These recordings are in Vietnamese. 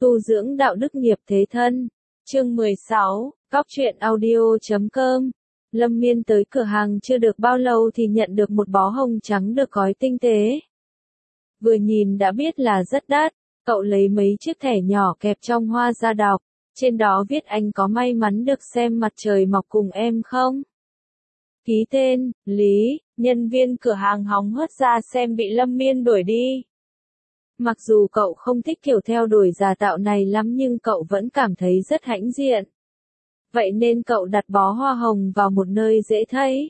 Tu dưỡng đạo đức nghiệp thế thân. Chương 16, Cóc truyện audio.com. Lâm Miên tới cửa hàng chưa được bao lâu thì nhận được một bó hồng trắng được gói tinh tế. Vừa nhìn đã biết là rất đắt, cậu lấy mấy chiếc thẻ nhỏ kẹp trong hoa ra đọc, trên đó viết anh có may mắn được xem mặt trời mọc cùng em không? Ký tên, Lý, nhân viên cửa hàng hóng hớt ra xem bị Lâm Miên đuổi đi. Mặc dù cậu không thích kiểu theo đuổi giả tạo này lắm nhưng cậu vẫn cảm thấy rất hãnh diện. Vậy nên cậu đặt bó hoa hồng vào một nơi dễ thấy.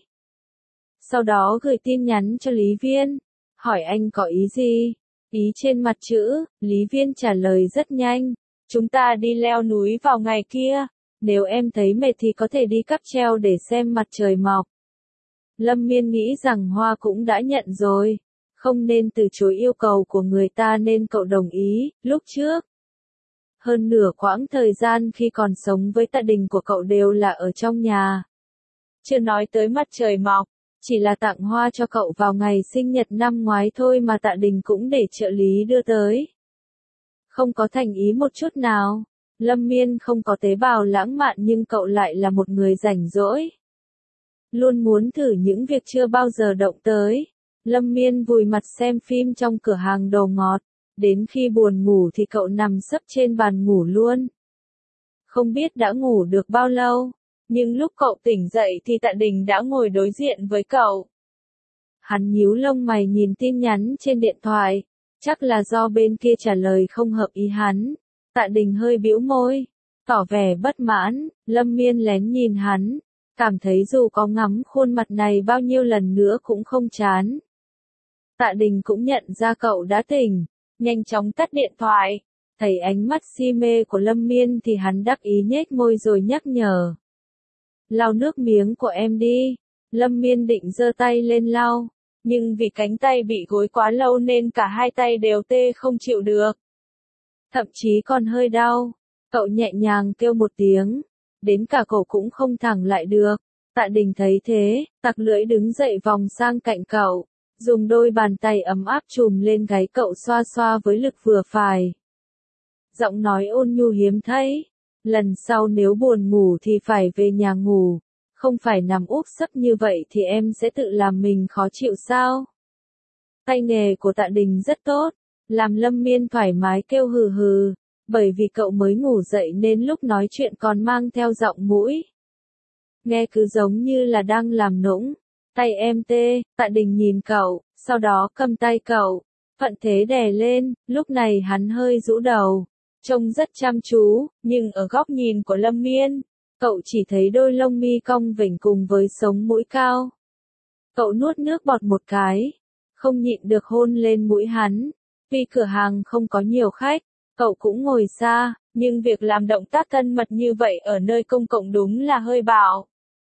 Sau đó gửi tin nhắn cho Lý Viên, hỏi anh có ý gì? Ý trên mặt chữ, Lý Viên trả lời rất nhanh. Chúng ta đi leo núi vào ngày kia. Nếu em thấy mệt thì có thể đi cáp treo để xem mặt trời mọc. Lâm Miên nghĩ rằng Hoa cũng đã nhận rồi. Không nên từ chối yêu cầu của người ta nên cậu đồng ý, lúc trước. Hơn nửa quãng thời gian khi còn sống với Tạ Đình của cậu đều là ở trong nhà. Chưa nói tới mặt trời mọc, chỉ là tặng hoa cho cậu vào ngày sinh nhật năm ngoái thôi mà Tạ Đình cũng để trợ lý đưa tới. Không có thành ý một chút nào. Lâm Miên không có tế bào lãng mạn nhưng cậu lại là một người rảnh rỗi. Luôn muốn thử những việc chưa bao giờ động tới. Lâm Miên vùi mặt xem phim trong cửa hàng đồ ngọt. Đến khi buồn ngủ thì cậu nằm sấp trên bàn ngủ luôn. Không biết đã ngủ được bao lâu, nhưng lúc cậu tỉnh dậy thì Tạ Đình đã ngồi đối diện với cậu. Hắn nhíu lông mày nhìn tin nhắn trên điện thoại, chắc là do bên kia trả lời không hợp ý hắn. Tạ Đình hơi bĩu môi, tỏ vẻ bất mãn. Lâm Miên lén nhìn hắn, cảm thấy dù có ngắm khuôn mặt này bao nhiêu lần nữa cũng không chán. Tạ Đình cũng nhận ra cậu đã tỉnh, nhanh chóng tắt điện thoại. Thấy ánh mắt si mê của Lâm Miên thì hắn đắc ý nhếch môi rồi nhắc nhở. Lau nước miếng của em đi. Lâm Miên định giơ tay lên lau, nhưng vì cánh tay bị gối quá lâu nên cả hai tay đều tê không chịu được. Thậm chí còn hơi đau. Cậu nhẹ nhàng kêu một tiếng, đến cả cổ cũng không thẳng lại được. Tạ Đình thấy thế, tặc lưỡi đứng dậy vòng sang cạnh cậu, dùng đôi bàn tay ấm áp chùm lên gáy cậu xoa xoa với lực vừa phải. Giọng nói ôn nhu hiếm thấy. Lần sau nếu buồn ngủ thì phải về nhà ngủ, không phải nằm úp sấp như vậy thì em sẽ tự làm mình khó chịu sao? Tay nghề của Tạ Đình rất tốt, làm Lâm Miên thoải mái kêu hừ hừ, bởi vì cậu mới ngủ dậy nên lúc nói chuyện còn mang theo giọng mũi. Nghe cứ giống như là đang làm nũng. Tay em tê. Tạ Đình nhìn cậu, sau đó cầm tay cậu, thuận thế đè lên. Lúc này hắn hơi rũ đầu, trông rất chăm chú, nhưng ở góc nhìn của Lâm Miên, cậu chỉ thấy đôi lông mi cong vểnh cùng với sống mũi cao. Cậu nuốt nước bọt một cái, không nhịn được hôn lên mũi hắn. Vì cửa hàng không có nhiều khách, cậu cũng ngồi xa, nhưng việc làm động tác thân mật như vậy ở nơi công cộng đúng là hơi bạo.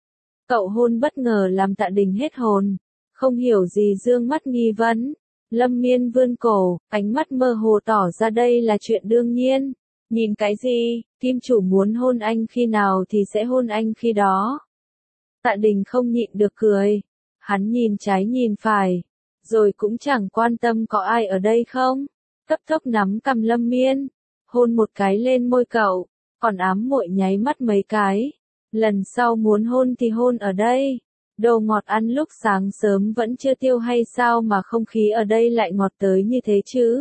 Cậu hôn bất ngờ làm Tạ Đình hết hồn, không hiểu gì dương mắt nghi vấn. Lâm Miên vươn cổ, ánh mắt mơ hồ tỏ ra đây là chuyện đương nhiên. Nhìn cái gì, kim chủ muốn hôn anh khi nào thì sẽ hôn anh khi đó. Tạ Đình không nhịn được cười. Hắn nhìn trái nhìn phải, rồi cũng chẳng quan tâm có ai ở đây không. Cấp tốc nắm cằm Lâm Miên, hôn một cái lên môi cậu, còn ám muội nháy mắt mấy cái. Lần sau muốn hôn thì hôn ở đây. Đồ ngọt ăn lúc sáng sớm vẫn chưa tiêu hay sao mà không khí ở đây lại ngọt tới như thế chứ?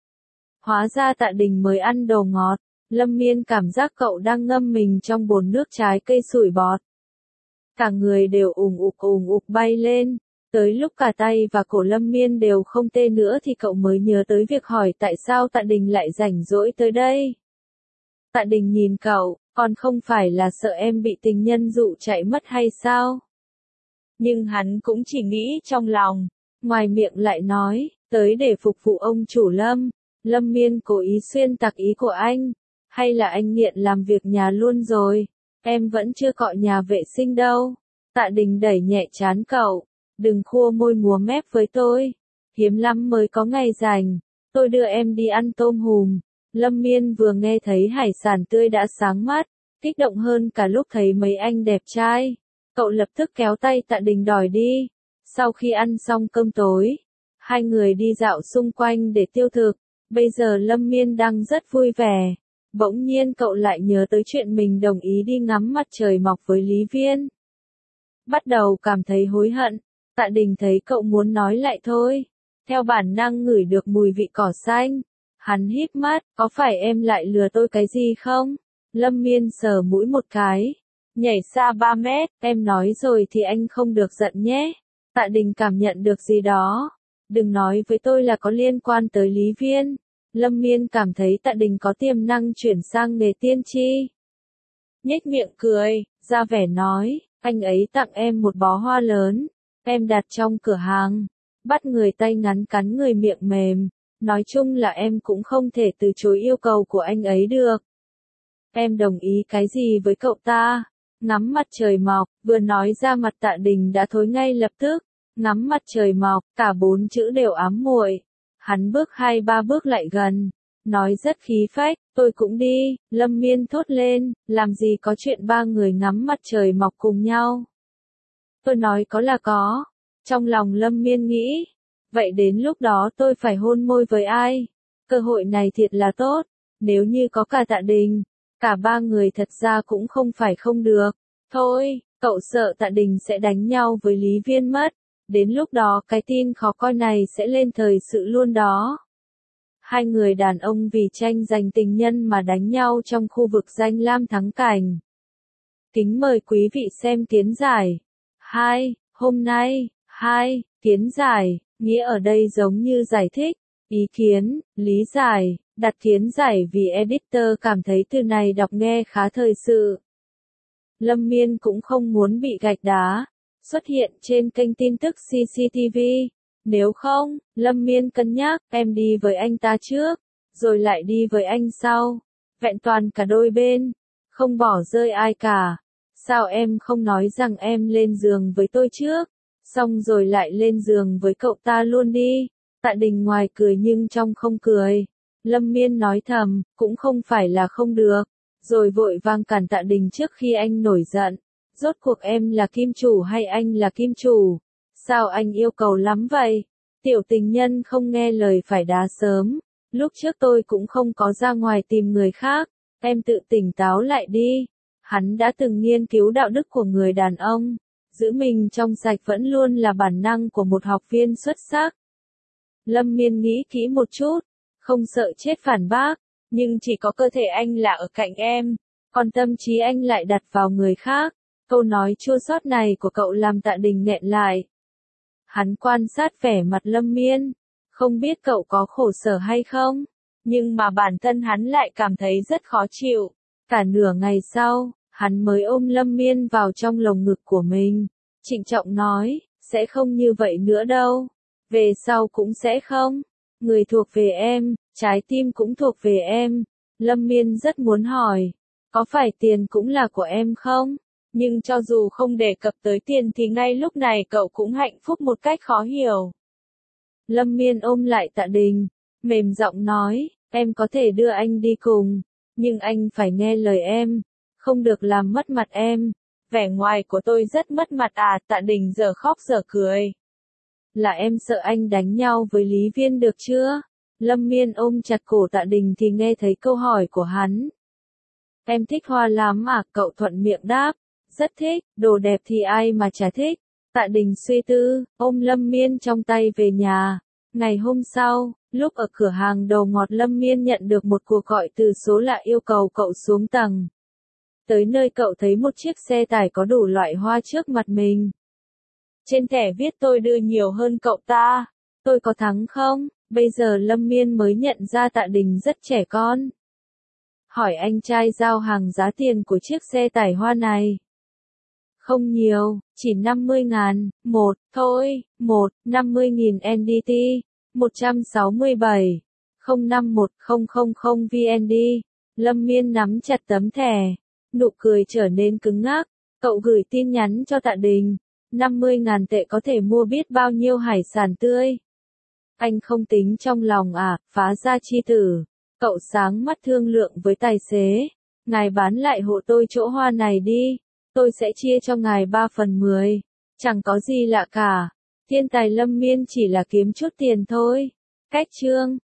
Hóa ra Tạ Đình mới ăn đồ ngọt. Lâm Miên cảm giác cậu đang ngâm mình trong bồn nước trái cây sủi bọt. Cả người đều ủng ục bay lên. Tới lúc cả tay và cổ Lâm Miên đều không tê nữa thì cậu mới nhớ tới việc hỏi tại sao Tạ Đình lại rảnh rỗi tới đây. Tạ Đình nhìn cậu, còn không phải là sợ em bị tình nhân dụ chạy mất hay sao? Nhưng hắn cũng chỉ nghĩ trong lòng, ngoài miệng lại nói, tới để phục vụ ông chủ Lâm. Lâm Miên cố ý xuyên tạc ý của anh, hay là anh nghiện làm việc nhà luôn rồi, em vẫn chưa cọ nhà vệ sinh đâu. Tạ Đình đẩy nhẹ trán cậu, đừng khua môi múa mép với tôi, hiếm lắm mới có ngày rảnh, tôi đưa em đi ăn tôm hùm. Lâm Miên vừa nghe thấy hải sản tươi đã sáng mắt, kích động hơn cả lúc thấy mấy anh đẹp trai. Cậu lập tức kéo tay Tạ Đình đòi đi. Sau khi ăn xong cơm tối, hai người đi dạo xung quanh để tiêu thực. Bây giờ Lâm Miên đang rất vui vẻ, Bỗng nhiên cậu lại nhớ tới chuyện mình đồng ý đi ngắm mặt trời mọc với Lý Viên. Bắt đầu cảm thấy hối hận, Tạ Đình thấy cậu muốn nói lại thôi. Theo bản năng ngửi được mùi vị cỏ xanh. Hắn híp mắt, có phải em lại lừa tôi cái gì không? Lâm Miên sờ mũi một cái. Nhảy xa 3 mét, em nói rồi thì anh không được giận nhé. Tạ Đình cảm nhận được gì đó. Đừng nói với tôi là có liên quan tới Lý Viên. Lâm Miên cảm thấy Tạ Đình có tiềm năng chuyển sang nghề tiên tri. Nhếch miệng cười, ra vẻ nói, anh ấy tặng em một bó hoa lớn. Em đặt trong cửa hàng. Bắt người tay ngắn cắn người miệng mềm. Nói chung là em cũng không thể từ chối yêu cầu của anh ấy được. Em đồng ý cái gì với cậu ta? Ngắm mặt trời mọc, vừa nói ra mặt Tạ Đình đã thối ngay lập tức. Ngắm mặt trời mọc, cả 4 chữ đều ám muội. Hắn bước 2-3 bước lại gần. Nói rất khí phách, tôi cũng đi. Lâm Miên thốt lên, làm gì có chuyện 3 người ngắm mặt trời mọc cùng nhau. Tôi nói có là có. Trong lòng Lâm Miên nghĩ. Vậy đến lúc đó tôi phải hôn môi với ai? Cơ hội này thiệt là tốt. Nếu như có cả Tạ Đình, cả 3 người thật ra cũng không phải không được. Thôi, cậu sợ Tạ Đình sẽ đánh nhau với Lý Viên mất. Đến lúc đó cái tin khó coi này sẽ lên thời sự luôn đó. 2 người đàn ông vì tranh giành tình nhân mà đánh nhau trong khu vực danh lam thắng cảnh. Kính mời quý vị xem kiến giải. 2. Hôm nay, 2. Kiến giải, nghĩa ở đây giống như giải thích, ý kiến, lý giải, đặt kiến giải vì editor cảm thấy từ này đọc nghe khá thời sự. Lâm Miên cũng không muốn bị gạch đá, xuất hiện trên kênh tin tức CCTV. Nếu không, Lâm Miên cân nhắc, em đi với anh ta trước, rồi lại đi với anh sau. Vẹn toàn cả đôi bên, không bỏ rơi ai cả. Sao em không nói rằng em lên giường với tôi trước, xong rồi lại lên giường với cậu ta luôn đi. Tạ Đình ngoài cười nhưng trong không cười. Lâm Miên nói thầm, cũng không phải là không được. Rồi vội vàng cản Tạ Đình trước khi anh nổi giận. Rốt cuộc em là kim chủ hay anh là kim chủ? Sao anh yêu cầu lắm vậy? Tiểu tình nhân không nghe lời phải đá sớm. Lúc trước tôi cũng không có ra ngoài tìm người khác. Em tự tỉnh táo lại đi. Hắn đã từng nghiên cứu đạo đức của người đàn ông. Giữ mình trong sạch vẫn luôn là bản năng của một học viên xuất sắc. Lâm Miên nghĩ kỹ một chút. Không sợ chết phản bác. Nhưng chỉ có cơ thể anh là ở cạnh em. Còn tâm trí anh lại đặt vào người khác. Câu nói chua xót này của cậu làm Tạ Đình nghẹn lại. Hắn quan sát vẻ mặt Lâm Miên. Không biết cậu có khổ sở hay không. Nhưng mà bản thân hắn lại cảm thấy rất khó chịu. Cả nửa ngày sau, hắn mới ôm Lâm Miên vào trong lồng ngực của mình. Trịnh trọng nói, sẽ không như vậy nữa đâu. Về sau cũng sẽ không. Người thuộc về em, trái tim cũng thuộc về em. Lâm Miên rất muốn hỏi, có phải tiền cũng là của em không? Nhưng cho dù không đề cập tới tiền thì ngay lúc này cậu cũng hạnh phúc một cách khó hiểu. Lâm Miên ôm lại Tạ Đình, mềm giọng nói, em có thể đưa anh đi cùng, nhưng anh phải nghe lời em, không được làm mất mặt em. Vẻ ngoài của tôi rất mất mặt à? Tạ Đình giờ khóc giờ cười. Là em sợ anh đánh nhau với Lý Viên được chưa? Lâm Miên ôm chặt cổ Tạ Đình thì nghe thấy câu hỏi của hắn. Em thích hoa lắm à? Cậu thuận miệng đáp. Rất thích, đồ đẹp thì ai mà chả thích. Tạ Đình suy tư, ôm Lâm Miên trong tay về nhà. Ngày hôm sau, lúc ở cửa hàng đồ ngọt Lâm Miên nhận được một cuộc gọi từ số lạ yêu cầu cậu xuống tầng. Tới nơi cậu thấy một chiếc xe tải có đủ loại hoa trước mặt mình. Trên thẻ viết tôi đưa nhiều hơn cậu ta. Tôi có thắng không? Bây giờ Lâm Miên mới nhận ra Tạ Đình rất trẻ con. Hỏi anh trai giao hàng giá tiền của chiếc xe tải hoa này. Không nhiều, chỉ 50.000, thôi, 50.000 NDT, 167, 051000 VND. Lâm Miên nắm chặt tấm thẻ, nụ cười trở nên cứng ngắc, cậu gửi tin nhắn cho Tạ Đình, 50.000 tệ có thể mua biết bao nhiêu hải sản tươi. Anh không tính trong lòng à? Phá ra chi tử. Cậu sáng mắt thương lượng với tài xế, ngài bán lại hộ tôi chỗ hoa này đi. Tôi sẽ chia cho ngài 3/10. Chẳng có gì lạ cả. Thiên tài Lâm Miên chỉ là kiếm chút tiền thôi. Cách chương